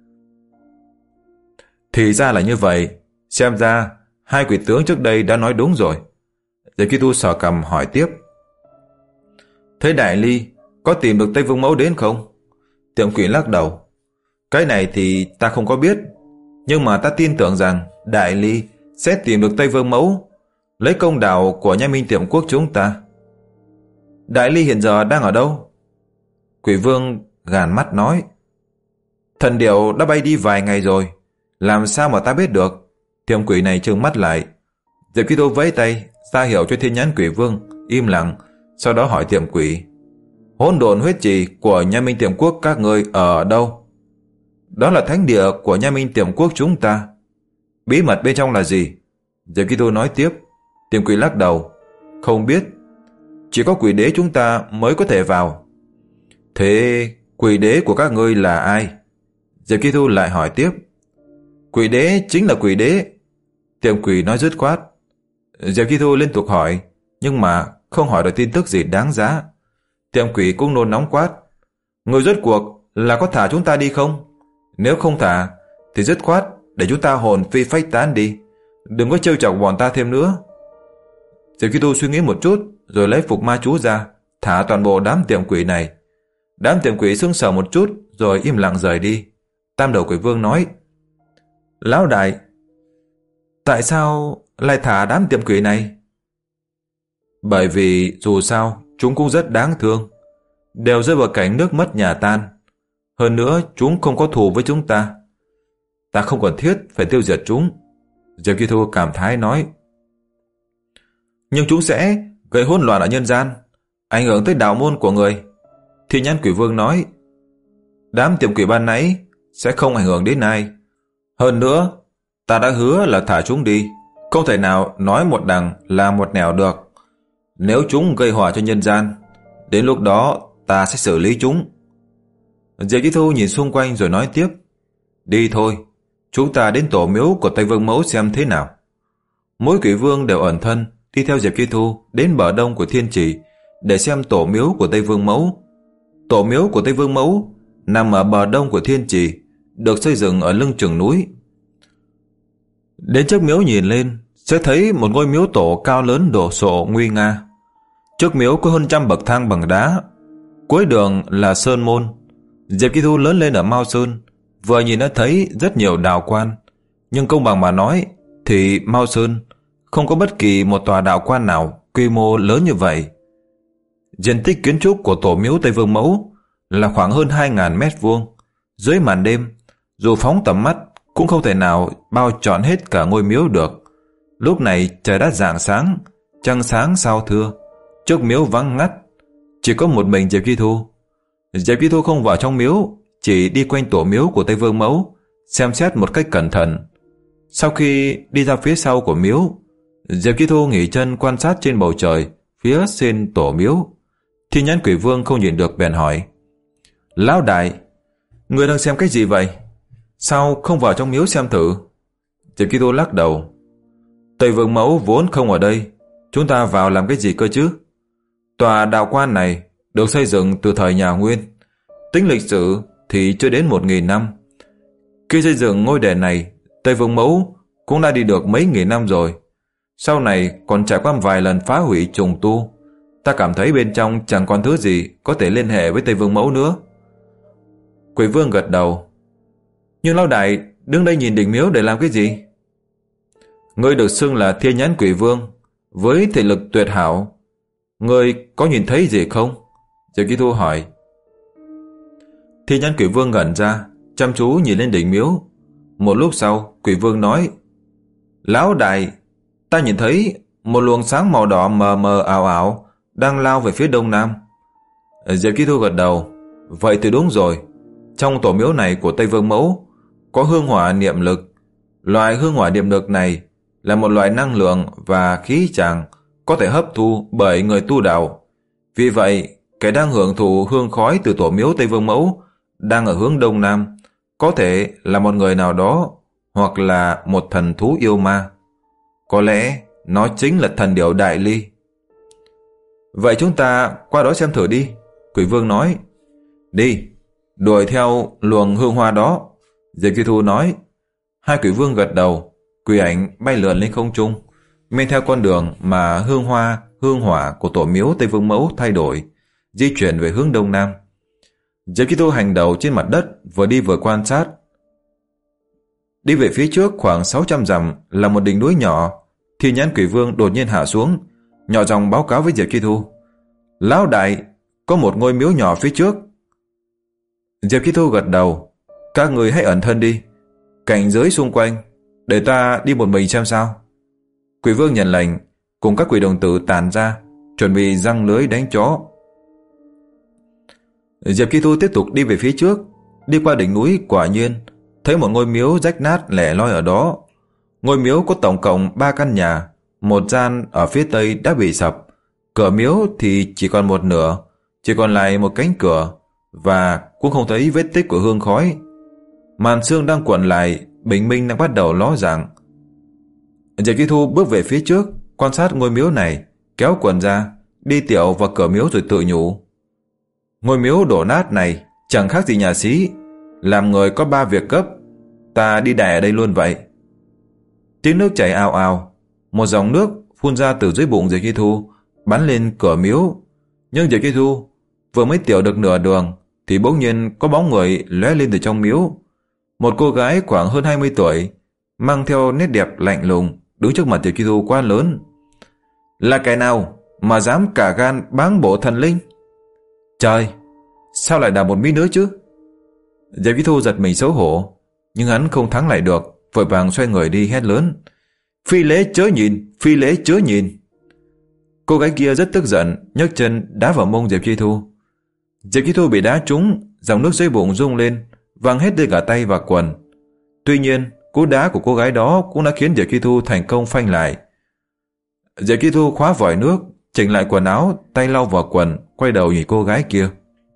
Thì ra là như vậy. Xem ra hai quỷ tướng trước đây đã nói đúng rồi. Diệp Chi Thu sờ cằm hỏi tiếp. Thế Đại Ly có tìm được Tây Vương Mẫu đến không? Tiệm quỷ lắc đầu. Cái này thì ta không có biết, nhưng mà ta tin tưởng rằng Đại Ly sẽ tìm được Tây Vương Mẫu, lấy công đạo của Nha Minh Tiệm Quốc chúng ta. Đại Ly hiện giờ đang ở đâu? Quỷ vương gàn mắt nói. Thần điểu đã bay đi vài ngày rồi, làm sao mà ta biết được? Tiệm quỷ này trừng mắt lại. Diệp Chi Thu vẫy tay ra hiệu cho thiên nhãn quỷ vương im lặng, sau đó hỏi tiệm quỷ. Hỗn độn huyết trì của Nha Minh Tiệm Quốc các ngươi ở đâu? Đó là thánh địa của Nha Minh Tiệm Quốc chúng ta. Bí mật bên trong là gì? Diệp Chi Thu nói tiếp. Tiệm quỷ lắc đầu. Không biết, chỉ có quỷ đế chúng ta mới có thể vào. Thế quỷ đế của các ngươi là ai? Diệp Kỳ Thu lại hỏi tiếp. Quỷ đế chính là quỷ đế. Tiệm quỷ nói dứt khoát. Diệp Kỳ Thu liên tục hỏi, nhưng mà không hỏi được tin tức gì đáng giá. Tiệm quỷ cũng nôn nóng quát. Người rốt cuộc là có thả chúng ta đi không? Nếu không thả, thì dứt khoát để chúng ta hồn phi phách tán đi. Đừng có trêu chọc bọn ta thêm nữa. Diệp Kỳ Thu suy nghĩ một chút, rồi lấy phục ma chú ra, thả toàn bộ đám tiệm quỷ này. Đám tiệm quỷ sững sờ một chút, rồi im lặng rời đi. Tam đầu quỷ vương nói. Lão đại, tại sao lại thả đám tiệm quỷ này? Bởi vì dù sao chúng cũng rất đáng thương, đều rơi vào cảnh nước mất nhà tan. Hơn nữa chúng không có thù với chúng ta. Ta không cần thiết phải tiêu diệt chúng. Diệp Kỳ Thu cảm thái nói. Nhưng chúng sẽ gây hỗn loạn ở nhân gian, ảnh hưởng tới đạo môn của người. Thi Nhãn Quỷ Vương nói. Đám tiệm quỷ ban nãy sẽ không ảnh hưởng đến ai. Hơn nữa, ta đã hứa là thả chúng đi, không thể nào nói một đằng là một nẻo được. Nếu chúng gây họa cho nhân gian, đến lúc đó ta sẽ xử lý chúng. Diệp Kỳ Thu nhìn xung quanh rồi nói tiếp. Đi thôi, chúng ta đến tổ miếu của Tây Vương Mẫu xem thế nào. Mỗi quỷ vương đều ẩn thân đi theo Diệp Kỳ Thu đến bờ đông của thiên trì để xem tổ miếu của Tây Vương Mẫu. Tổ miếu của Tây Vương Mẫu nằm ở bờ đông của thiên trì, được xây dựng ở lưng chừng núi. Đến trước miếu nhìn lên sẽ thấy một ngôi miếu tổ cao lớn đồ sộ nguy nga. Trước miếu có hơn trăm bậc thang bằng đá, cuối đường là sơn môn. Diệp Kỳ Thu lớn lên ở Mao Sơn, vừa nhìn đã thấy rất nhiều đạo quan, nhưng công bằng mà nói thì Mao Sơn không có bất kỳ một tòa đạo quan nào quy mô lớn như vậy. Diện tích kiến trúc của tổ miếu Tây Vương Mẫu là khoảng hơn hai nghìn mét vuông. Dưới màn đêm, dù phóng tầm mắt cũng không thể nào bao trọn hết cả ngôi miếu được. Lúc này trời đã rạng sáng, trăng sáng sao thưa, trước miếu vắng ngắt, chỉ có một mình Diệp Kỳ Thu. Diệp Kỳ Thu không vào trong miếu, chỉ đi quanh tổ miếu của Tây Vương Mẫu, xem xét một cách cẩn thận. Sau khi đi ra phía sau của miếu, Diệp Kỳ Thu nghỉ chân quan sát trên bầu trời phía trên tổ miếu. Thi Nhãn Quỷ Vương không nhìn được bèn hỏi. Lão đại, người đang xem cái gì vậy? Sao không vào trong miếu xem thử? Diệp Kỳ Thu lắc đầu. Tây Vương Mẫu vốn không ở đây, chúng ta vào làm cái gì cơ chứ? Tòa đạo quan này được xây dựng từ thời nhà Nguyên, tính lịch sử thì chưa đến một nghìn năm. Khi xây dựng ngôi đền này, Tây Vương Mẫu cũng đã đi được mấy nghìn năm rồi. Sau này còn trải qua vài lần phá hủy trùng tu. Ta cảm thấy bên trong chẳng còn thứ gì có thể liên hệ với Tây Vương Mẫu nữa. Quỷ Vương gật đầu. Nhưng lão đại đứng đây nhìn đỉnh miếu để làm cái gì? Ngươi được xưng là Thiên Nhãn Quỷ Vương, với thể lực tuyệt hảo. Ngươi có nhìn thấy gì không? Diệp Kỳ Thu hỏi. Thiên Nhãn Quỷ Vương ngẩn ra, chăm chú nhìn lên đỉnh miếu. Một lúc sau, Quỷ Vương nói. Lão đại, ta nhìn thấy một luồng sáng màu đỏ mờ mờ ảo ảo đang lao về phía đông nam. Diệp Kỳ Thu gật đầu. Vậy thì đúng rồi. Trong tổ miếu này của Tây Vương Mẫu có hương hỏa niệm lực. Loại hương hỏa niệm lực này là một loại năng lượng và khí tràng có thể hấp thu bởi người tu đạo. Vì vậy, kẻ đang hưởng thụ hương khói từ tổ miếu Tây Vương Mẫu đang ở hướng đông nam, có thể là một người nào đó hoặc là một thần thú yêu ma. Có lẽ nó chính là thần điểu Đại Ly. Vậy chúng ta qua đó xem thử đi, Quỷ Vương nói. Đi, đuổi theo luồng hương hoa đó, Diệp Kỳ Thu nói. Hai Quỷ Vương gật đầu, quỷ ảnh bay lượn lên không trung, men theo con đường mà hương hoa, hương hỏa của tổ miếu Tây Vương Mẫu thay đổi, di chuyển về hướng đông nam. Diệp Kỳ Thu hành đầu trên mặt đất, vừa đi vừa quan sát. Đi về phía trước khoảng sáu trăm dặm là một đỉnh núi nhỏ. Thi Nhãn Quỷ Vương đột nhiên hạ xuống, nhỏ giọng báo cáo với Diệp Kỳ Thu. Lão đại, có một ngôi miếu nhỏ phía trước. Diệp Kỳ Thu gật đầu. Các người hãy ẩn thân đi, cảnh giới xung quanh, để ta đi một mình xem sao. Quỷ Vương nhận lệnh, cùng các quỷ đồng tử tàn ra, chuẩn bị giăng lưới đánh chó. Diệp Kỳ Thu tiếp tục đi về phía trước. Đi qua đỉnh núi, quả nhiên thấy một ngôi miếu rách nát lẻ loi ở đó. Ngôi miếu có tổng cộng ba căn nhà, một gian ở phía tây đã bị sập. Cửa miếu thì chỉ còn một nửa, chỉ còn lại một cánh cửa. và cũng không thấy vết tích của hương khói. Màn sương đang cuộn lại, bình minh đang bắt đầu ló dạng. Diệp Chi Thu bước về phía trước, quan sát ngôi miếu này, kéo quần ra, đi tiểu vào cửa miếu rồi tự nhủ. Ngôi miếu đổ nát này chẳng khác gì nhà xí, làm người có ba việc gấp, ta đi đại ở đây luôn vậy. Tiếng nước chảy ào ào, một dòng nước phun ra từ dưới bụng Diệp Chi Thu, bắn lên cửa miếu. Nhưng Diệp Chi Thu vừa mới tiểu được nửa đường thì bỗng nhiên có bóng người lóe lên từ trong miếu. Một cô gái khoảng hơn hai mươi tuổi, mang theo nét đẹp lạnh lùng, đứng trước mặt Diệp Chi Thu quá lớn. Là kẻ nào mà dám cả gan báng bổ thần linh? Trời, sao lại là một mỹ nữ chứ? Diệp Chi Thu giật mình xấu hổ, nhưng hắn không thắng lại được, vội vàng xoay người đi hét lớn. Phi lễ chớ nhìn, phi lễ chớ nhìn. Cô gái kia rất tức giận, nhấc chân đá vào mông Diệp Chi Thu. Diệp Chi Thu bị đá trúng, dòng nước dưới bụng rung lên, văng hết đi cả tay và quần. Tuy nhiên, cú đá của cô gái đó cũng đã khiến Diệp Chi Thu thành công phanh lại. Diệp Chi Thu khóa vòi nước, chỉnh lại quần áo, tay lau vào quần, quay đầu nhìn cô gái kia.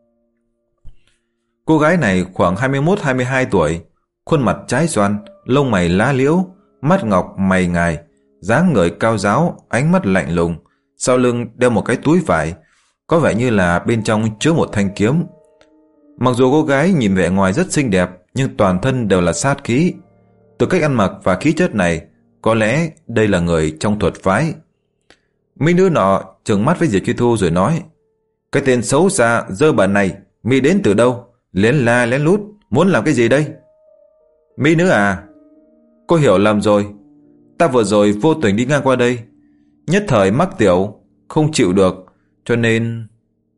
Cô gái này khoảng hai mươi mốt hai mươi hai tuổi, khuôn mặt trái xoan, lông mày lá liễu, mắt ngọc mày ngài, dáng người cao ráo, ánh mắt lạnh lùng, sau lưng đeo một cái túi vải, có vẻ như là bên trong chứa một thanh kiếm. Mặc dù cô gái nhìn vẻ ngoài rất xinh đẹp, nhưng toàn thân đều là sát khí. Từ cách ăn mặc và khí chất này, có lẽ đây là người trong thuật phái. Mỹ nữ nọ trừng mắt với Diệp Chi Thu rồi nói, cái tên xấu xa dơ bẩn này, mi đến từ đâu? Lén la lén lút, muốn làm cái gì đây? Mỹ nữ à, cô hiểu lầm rồi. Ta vừa rồi vô tình đi ngang qua đây, nhất thời mắc tiểu, không chịu được, cho nên...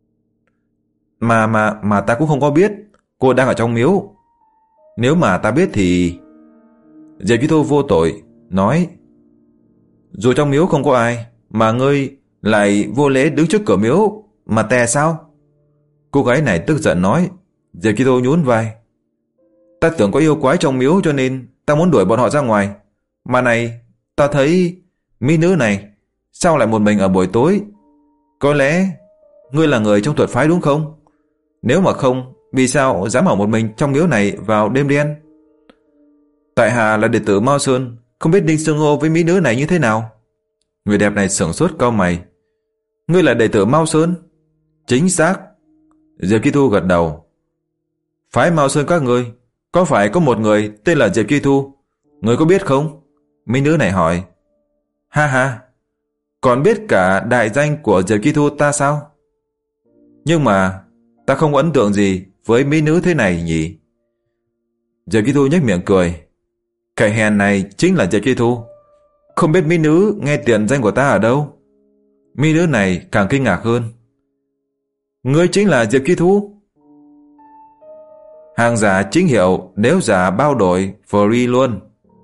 Mà mà mà ta cũng không có biết cô đang ở trong miếu. Nếu mà ta biết thì... Diệp Chi Thu vô tội nói, dù trong miếu không có ai, mà ngươi lại vô lễ đứng trước cửa miếu mà tè sao? Cô gái này tức giận nói. Diệp Chi Thu nhún vai, ta tưởng có yêu quái trong miếu cho nên ta muốn đuổi bọn họ ra ngoài. Mà này, ta thấy mỹ nữ này sao lại một mình ở buổi tối? Có lẽ ngươi là người trong thuật phái đúng không? Nếu mà không, vì sao dám ở một mình trong miếu này vào đêm đen? Tại hạ là đệ tử Mao Sơn, không biết nên xưng hô với mỹ nữ này như thế nào. Người đẹp này sửng sốt cau mày. Ngươi là đệ tử Mao Sơn? Chính xác. Diệp Chi Thu gật đầu. Phái Mao Sơn các ngươi có phải có một người tên là Diệp Chi Thu? Ngươi có biết không? Mỹ nữ này hỏi. Ha ha, còn biết cả đại danh của Diệp Chi Thu ta sao? Nhưng mà ta không ấn tượng gì với mỹ nữ thế này nhỉ? Diệp Chi Thu nhếch miệng cười. Kẻ hèn này chính là Diệp Chi Thu. Không biết mỹ nữ nghe tiền danh của ta ở đâu? Mỹ nữ này càng kinh ngạc hơn. Ngươi chính là Diệp Chi Thu? Hàng giả chính hiệu, nếu giả bao đổi, free luôn.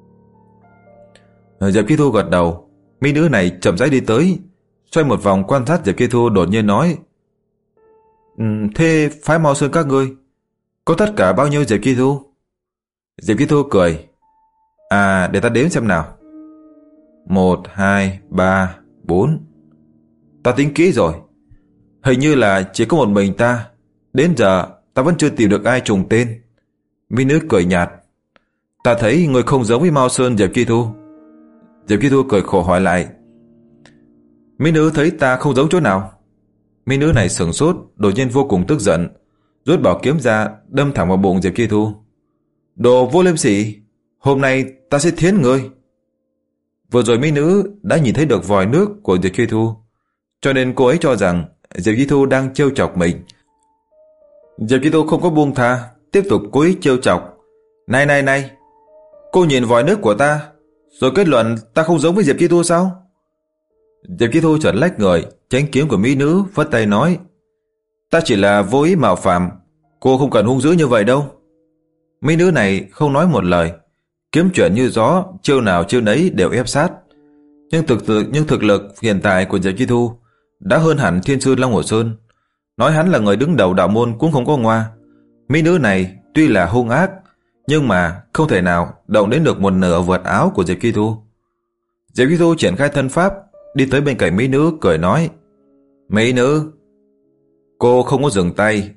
Diệp Chi Thu gật đầu. Mỹ nữ này chậm rãi đi tới, xoay một vòng quan sát Diệp Chi Thu, đột nhiên nói, um, thế phái Mao Sơn các ngươi có tất cả bao nhiêu Diệp Chi Thu? Diệp Chi Thu cười. À, để ta đếm xem nào. Một, hai, ba, bốn. Ta tính kỹ rồi, hình như là chỉ có một mình ta. Đến giờ ta vẫn chưa tìm được ai trùng tên. Mỹ nữ cười nhạt. Ta thấy người không giống với Mao Sơn Diệp Chi Thu. Diệp Chi Thu cười khổ hỏi lại. Mỹ nữ thấy ta không giống chỗ nào? Mỹ nữ này sửng sốt, đột nhiên vô cùng tức giận, rút bảo kiếm ra đâm thẳng vào bụng Diệp Chi Thu. Đồ vô liêm sỉ, hôm nay ta sẽ thiến ngươi. Vừa rồi mỹ nữ đã nhìn thấy được vòi nước của Diệp Chi Thu, cho nên cô ấy cho rằng Diệp Chi Thu đang trêu chọc mình. Diệp Chi Thu không có buông tha, tiếp tục cố ý trêu chọc. Này này này, cô nhìn vòi nước của ta rồi kết luận ta không giống với Diệp Chi Thu sao? Diệp Chi Thu chợt lách người, tránh kiếm của mỹ nữ, phất tay nói, ta chỉ là vô ý mạo phạm, cô không cần hung dữ như vậy đâu. Mỹ nữ này không nói một lời, kiếm chuyển như gió, chiêu nào chiêu nấy đều ép sát. Nhưng thực sự nhưng thực lực hiện tại của Diệp Chi Thu đã hơn hẳn Thiên Sư Long Hồ Sơn. Nói hắn là người đứng đầu đạo môn cũng không có ngoa. Mỹ nữ này tuy là hung ác, nhưng mà không thể nào động đến được một nửa vượt áo của Diệp Chi Thu. Diệp Chi Thu triển khai thân pháp, đi tới bên cạnh mỹ nữ, cười nói, mỹ nữ, cô không có dừng tay,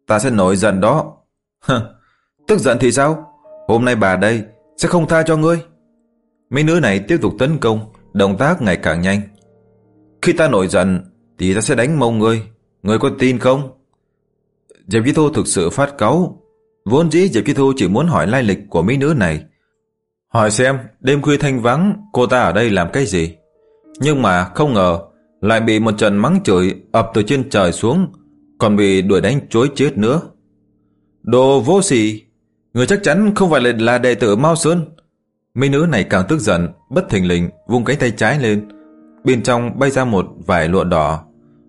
ta sẽ nổi giận đó. Tức giận thì sao? Hôm nay bà đây sẽ không tha cho ngươi. Mấy nữ này tiếp tục tấn công, động tác ngày càng nhanh. Khi ta nổi giận thì ta sẽ đánh mông ngươi. Ngươi có tin không? Diệp Chi Thu thực sự phát cáu. Vốn dĩ Diệp Chi Thu chỉ muốn hỏi lai lịch của mỹ nữ này, hỏi xem đêm khuya thanh vắng cô ta ở đây làm cái gì. Nhưng mà không ngờ lại bị một trận mắng chửi ập từ trên trời xuống, còn bị đuổi đánh chối chết nữa. Đồ vô sỉ! Người chắc chắn không phải là, là đệ tử Mao Sơn. Mỹ nữ này càng tức giận, bất thình lình vung cánh tay trái lên, bên trong bay ra một vải lụa đỏ.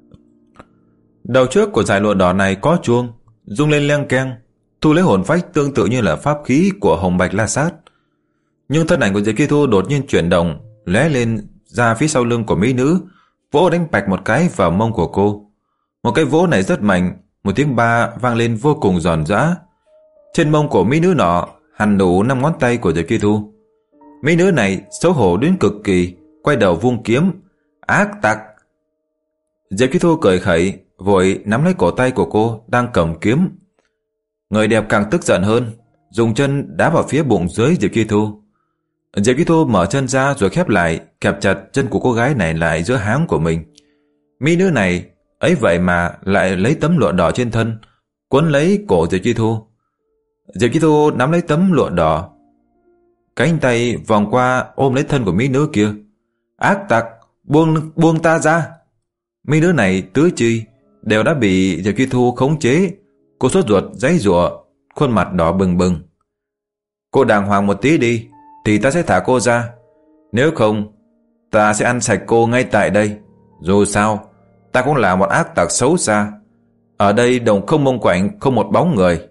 Đầu trước của dải lụa đỏ này có chuông, rung lên leng keng, thu lấy hồn phách tương tự như là pháp khí của Hồng Bạch La Sát. Nhưng thân ảnh của Diệp Chi Thu đột nhiên chuyển động, lóe lên ra phía sau lưng của mỹ nữ, vỗ đánh bạch một cái vào mông của cô. Một cái vỗ này rất mạnh, một tiếng ba vang lên vô cùng giòn giã. Trên mông của mỹ nữ nọ hằn đủ năm ngón tay của Diệp Chi Thu. Mỹ nữ này xấu hổ đến cực kỳ, quay đầu vung kiếm. Ác tặc! Diệp Chi Thu cười khẩy, vội nắm lấy cổ tay của cô đang cầm kiếm. Người đẹp càng tức giận hơn, dùng chân đá vào phía bụng dưới Diệp Chi Thu. Diệp Chi Thu mở chân ra rồi khép lại, kẹp chặt chân của cô gái này lại giữa háng của mình. Mỹ nữ này ấy vậy mà lại lấy tấm lụa đỏ trên thân quấn lấy cổ Diệp Chi Thu. Diệp Chi Thu nắm lấy tấm lụa đỏ, cánh tay vòng qua ôm lấy thân của mỹ nữ kia. Ác tặc, buông buông ta ra! Mỹ nữ này tứ chi đều đã bị Diệp Chi Thu khống chế. Cô sốt ruột giãy giụa, khuôn mặt đỏ bừng bừng. Cô đàng hoàng một tí đi, thì ta sẽ thả cô ra. Nếu không, ta sẽ ăn sạch cô ngay tại đây. Dù sao, ta cũng là một ác tặc xấu xa. Ở đây đồng không mông quạnh, không một bóng người.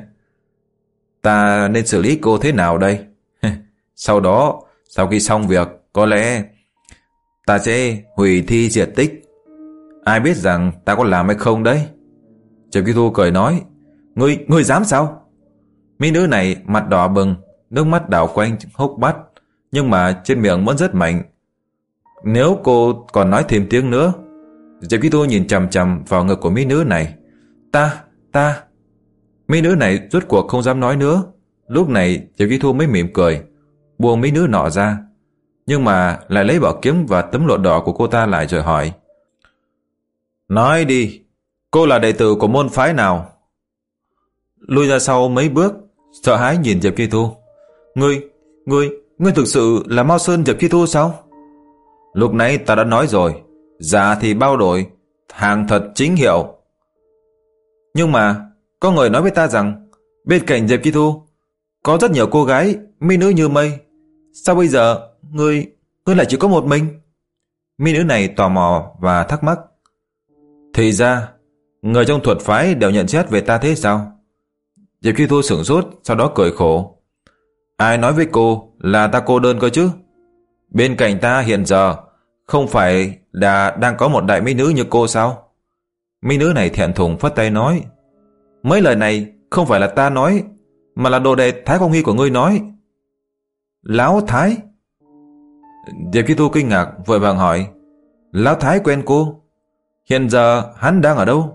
Ta nên xử lý cô thế nào đây? Sau đó, sau khi xong việc, có lẽ ta sẽ hủy thi diệt tích. Ai biết rằng ta có làm hay không đấy? Diệp Chi Thu cười nói. Ngươi, ngươi dám sao? Mỹ nữ này mặt đỏ bừng, nước mắt đảo quanh hốc mắt, nhưng mà trên miệng vẫn rất mạnh. Nếu cô còn nói thêm tiếng nữa. Diệp Chi Thu nhìn chằm chằm vào ngực của mỹ nữ này. Ta, ta. Mỹ nữ này rốt cuộc không dám nói nữa. Lúc này Diệp Chi Thu mới mỉm cười, buông mỹ nữ nọ ra, nhưng mà lại lấy bảo kiếm và tấm lụa đỏ của cô ta lại rồi hỏi. Nói đi, cô là đệ tử của môn phái nào? Lui ra sau mấy bước, sợ hãi nhìn Diệp Chi Thu. Ngươi, ngươi, ngươi thực sự là Mao Sơn Diệp Chi Thu sao? Lúc nãy ta đã nói rồi, giả thì bao đổi, hàng thật chính hiệu. Nhưng mà, có người nói với ta rằng, bên cạnh Diệp Chi Thu, có rất nhiều cô gái, mỹ nữ như mây. Sao bây giờ, ngươi, ngươi lại chỉ có một mình? Mỹ nữ này tò mò và thắc mắc. Thì ra, người trong thuật phái đều nhận xét về ta thế sao? Diệp Chi Thu sửng sốt, sau đó cười khổ. Ai nói với cô là ta cô đơn cơ chứ? Bên cạnh ta hiện giờ không phải là đang có một đại mỹ nữ như cô sao? Mỹ nữ này thẹn thùng phất tay nói. Mấy lời này không phải là ta nói, mà là đồ đệ Thái Quang Huy của ngươi nói. Lão Thái? Diệp Chi Thu kinh ngạc vội vàng hỏi. Lão Thái quen cô? Hiện giờ hắn đang ở đâu?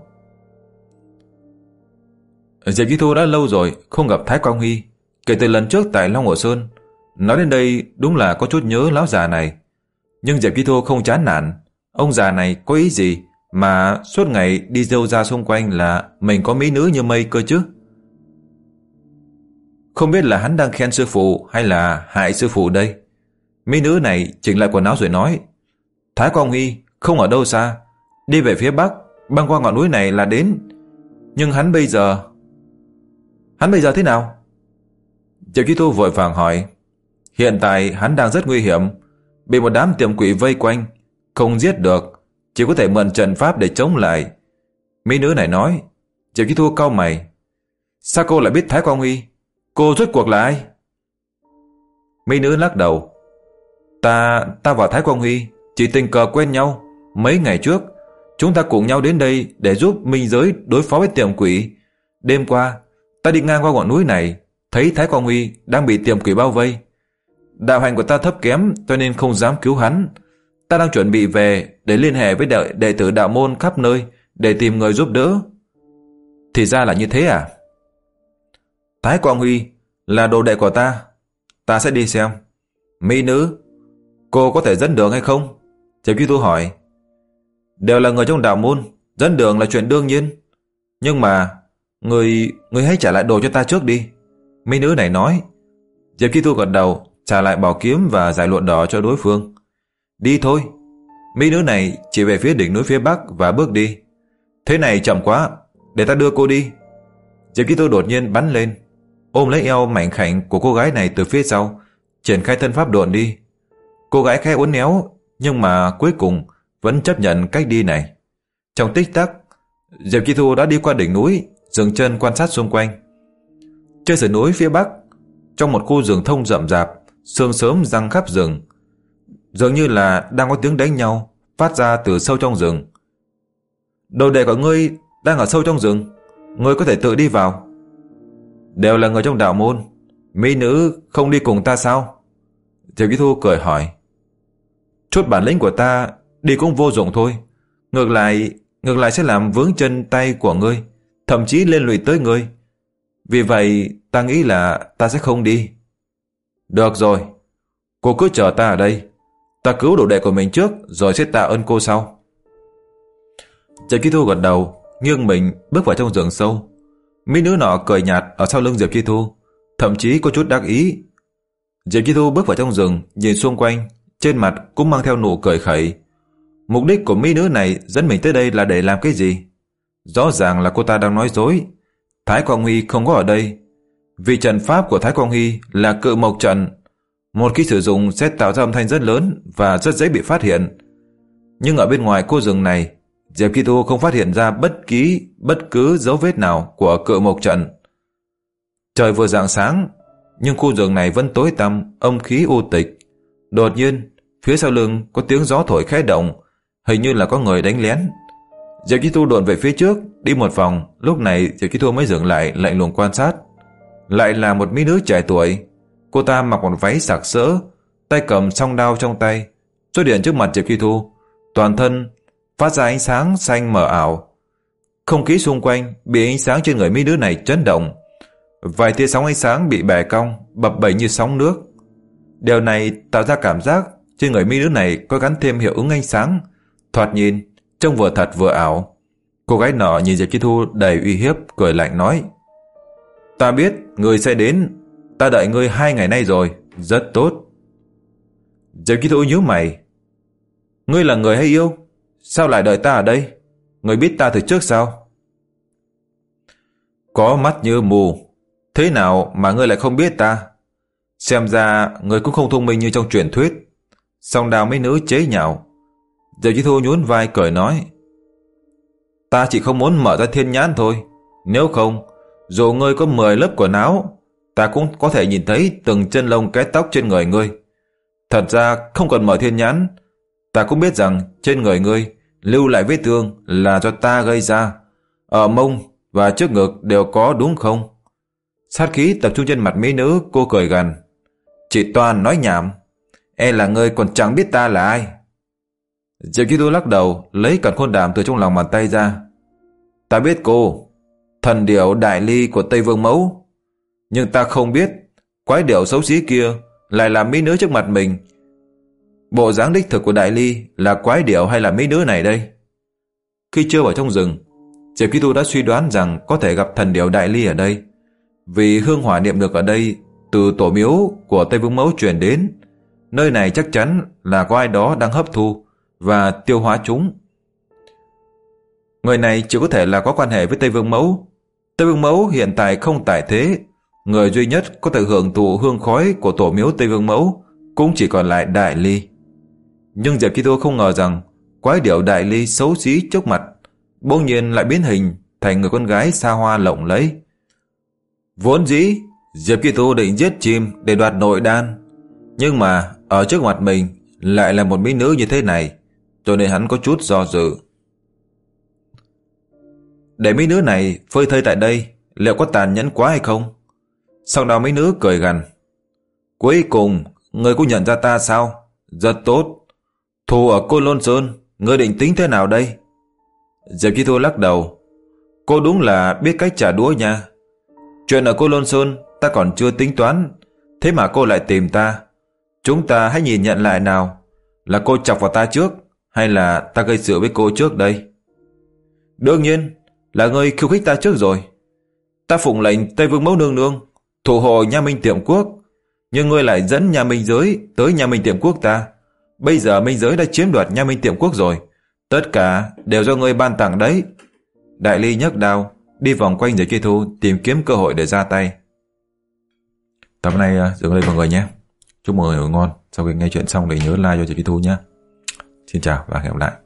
Diệp Chi Thu đã lâu rồi không gặp Thái Quang Huy, kể từ lần trước tại Long Hồ Sơn. Nói đến đây đúng là có chút nhớ lão già này. Nhưng Diệp Chi Thu không chán nản. Ông già này có ý gì mà suốt ngày đi rêu ra xung quanh là mình có mỹ nữ như mây cơ chứ? Không biết là hắn đang khen sư phụ hay là hại sư phụ đây. Mỹ nữ này chỉnh lại quần áo rồi nói. Thái Quang Huy không ở đâu xa, đi về phía bắc, băng qua ngọn núi này là đến. Nhưng hắn bây giờ... Hắn bây giờ thế nào? Diệp Chi Thu vội vàng hỏi. Hiện tại hắn đang rất nguy hiểm, bị một đám tiềm quỷ vây quanh, không giết được, chỉ có thể mượn trận pháp để chống lại. Mỹ nữ này nói. Diệp Chi Thu cau mày. Sao cô lại biết Thái Quang Huy? Cô rốt cuộc là ai? Mỹ nữ lắc đầu. Ta, ta và Thái Quang Huy chỉ tình cờ quen nhau. Mấy ngày trước, chúng ta cùng nhau đến đây để giúp minh giới đối phó với tiềm quỷ. Đêm qua, ta đi ngang qua ngọn núi này, thấy Thái Quang Huy đang bị tiềm quỷ bao vây. Đạo hành của ta thấp kém cho nên không dám cứu hắn. Ta đang chuẩn bị về để liên hệ với đệ, đệ tử đạo môn khắp nơi để tìm người giúp đỡ. Thì ra là như thế à? Thái Quang Huy là đồ đệ của ta. Ta sẽ đi xem. Mỹ nữ, cô có thể dẫn đường hay không? Diệp Chi Thu hỏi. Đều là người trong đạo môn, dẫn đường là chuyện đương nhiên. Nhưng mà, người, người hãy trả lại đồ cho ta trước đi. Mỹ nữ này nói. Diệp Chi Thu gật đầu, trả lại bảo kiếm và giải lụa đỏ cho đối phương. Đi thôi. Mỹ nữ này chỉ về phía đỉnh núi phía bắc và bước đi. Thế này chậm quá, để ta đưa cô đi. Diệp Chi Thu đột nhiên bắn lên, ôm lấy eo mảnh khảnh của cô gái này từ phía sau, triển khai thân pháp độn đi. Cô gái khẽ uốn éo, nhưng mà cuối cùng vẫn chấp nhận cách đi này. Trong tích tắc, Diệp Chi Thu đã đi qua đỉnh núi, dừng chân quan sát xung quanh. Trên sườn núi phía bắc, trong một khu rừng thông rậm rạp, sương sớm giăng khắp rừng, dường như là đang có tiếng đánh nhau phát ra từ sâu trong rừng. Đồ đệ của ngươi đang ở sâu trong rừng, ngươi có thể tự đi vào. Đều là người trong đạo môn, mỹ nữ không đi cùng ta sao? Diệp Chi Thu cười hỏi. Chút bản lĩnh của ta đi cũng vô dụng thôi, ngược lại ngược lại sẽ làm vướng chân tay của ngươi, thậm chí liên lụy tới ngươi. Vì vậy ta nghĩ là ta sẽ không đi. Được rồi, cô cứ chờ ta ở đây, ta cứu đồ đệ của mình trước rồi sẽ tạ ơn cô sau. Diệp Chi Thu gật đầu, nghiêng mình bước vào trong rừng sâu. Mỹ nữ nọ cười nhạt ở sau lưng Diệp Chi Thu, thậm chí có chút đắc ý. Diệp Chi Thu bước vào trong rừng, nhìn xung quanh, trên mặt cũng mang theo nụ cười khẩy. Mục đích của mỹ nữ này dẫn mình tới đây là để làm cái gì? Rõ ràng là cô ta đang nói dối. Thái Quang Huy không có ở đây. Vì trận pháp của Thái Quang Huy là cự mộc trận, một khi sử dụng sẽ tạo ra âm thanh rất lớn và rất dễ bị phát hiện. Nhưng ở bên ngoài khu rừng này, Diệp Chi Thu không phát hiện ra bất kỳ bất cứ dấu vết nào của cự mộc trận. Trời vừa rạng sáng, nhưng khu rừng này vẫn tối tăm, âm khí u tịch. Đột nhiên, phía sau lưng có tiếng gió thổi khẽ động, hình như là có người đánh lén. Diệp Chi Thu độn về phía trước, đi một vòng, lúc này Diệp Chi Thu mới dừng lại, lạnh lùng quan sát. Lại là một mỹ nữ trẻ tuổi. Cô ta mặc một váy sặc sỡ, tay cầm song đao trong tay, xuất hiện trước mặt Diệp Chi Thu, toàn thân phát ra ánh sáng xanh mờ ảo. Không khí xung quanh bị ánh sáng trên người mỹ nữ này chấn động. Vài tia sóng ánh sáng bị bẻ cong, bập bềnh như sóng nước. Điều này tạo ra cảm giác trên người mỹ nữ này có gắn thêm hiệu ứng ánh sáng, thoạt nhìn trông vừa thật vừa ảo. Cô gái nọ nhìn Diệp Chi Thu đầy uy hiếp, cười lạnh nói: Ta biết người sẽ đến, ta đợi ngươi hai ngày nay rồi, rất tốt. Diệp Chi Thu nhíu mày: Ngươi là người hay yêu? Sao lại đợi ta ở đây? Ngươi biết ta từ trước sao? Có mắt như mù, thế nào mà ngươi lại không biết ta? Xem ra ngươi cũng không thông minh như trong truyền thuyết. Song đào mấy nữ chế nhạo. Diệp Chi Thu nhún vai cười nói: Ta chỉ không muốn mở ra thiên nhãn thôi. Nếu không, dù ngươi có mười lớp quần áo, ta cũng có thể nhìn thấy từng chân lông cái tóc trên người ngươi. Thật ra không cần mở thiên nhãn, ta cũng biết rằng trên người ngươi lưu lại vết thương là do ta gây ra. Ở mông và trước ngực đều có đúng không? Sát khí tập trung trên mặt mỹ nữ, cô cười gằn: Chị toàn nói nhảm, e là ngươi còn chẳng biết ta là ai. Diệp Chi Thu lắc đầu, lấy càn khôn đàm từ trong lòng bàn tay ra. Ta biết cô, thần điểu đại ly của Tây Vương Mẫu, nhưng ta không biết quái điểu xấu xí kia lại là mỹ nữ trước mặt mình. Bộ dáng đích thực của đại ly là quái điểu hay là mỹ nữ này đây? Khi chưa vào trong rừng, Diệp Chi Thu đã suy đoán rằng có thể gặp thần điểu đại ly ở đây, vì hương hỏa niệm được ở đây từ tổ miếu của Tây Vương Mẫu truyền đến. Nơi này chắc chắn là có ai đó đang hấp thu và tiêu hóa chúng. Người này chỉ có thể là có quan hệ với Tây Vương Mẫu. Tây Vương Mẫu hiện tại không tại thế, người duy nhất có thể hưởng thụ hương khói của tổ miếu Tây Vương Mẫu cũng chỉ còn lại đại ly. Nhưng Diệp Chi Thu không ngờ rằng quái điểu đại ly xấu xí trước mặt bỗng nhiên lại biến hình thành người con gái xa hoa lộng lẫy. Vốn dĩ Diệp Chi Thu định giết chim để đoạt nội đan, nhưng mà ở trước mặt mình lại là một mỹ nữ như thế này, cho nên hắn có chút do dự. Để mỹ nữ này phơi thây tại đây liệu có tàn nhẫn quá hay không? Sau đó mỹ nữ cười gằn: Cuối cùng ngươi cũng nhận ra ta sao? Rất tốt. Thù ở Côn Lôn Sơn, ngươi định tính thế nào đây? Diệp Chi Thu lắc đầu: Cô đúng là biết cách trả đũa nha. Chuyện ở Cô Lôn Sơn ta còn chưa tính toán, thế mà cô lại tìm ta. Chúng ta hãy nhìn nhận lại nào, là cô chọc vào ta trước, hay là ta gây sự với cô trước đây? Đương nhiên là ngươi khiêu khích ta trước rồi. Ta phụng lệnh Tây Vương Mẫu nương nương thủ hộ Nha Minh Tiệm Quốc, nhưng ngươi lại dẫn Nha Minh giới tới Nha Minh Tiệm Quốc ta. Bây giờ Minh giới đã chiếm đoạt Nha Minh Tiệm Quốc rồi, tất cả đều do ngươi ban tặng đấy. Đại Ly nhấc đao đi vòng quanh Diệp Chi Thu, tìm kiếm cơ hội để ra tay. Tập này dừng đây mọi người nhé. Chúc mọi người ngủ ngon. Sau khi nghe chuyện xong thì nhớ like cho Diệp Chi Thu nhé. Xin chào và hẹn gặp lại.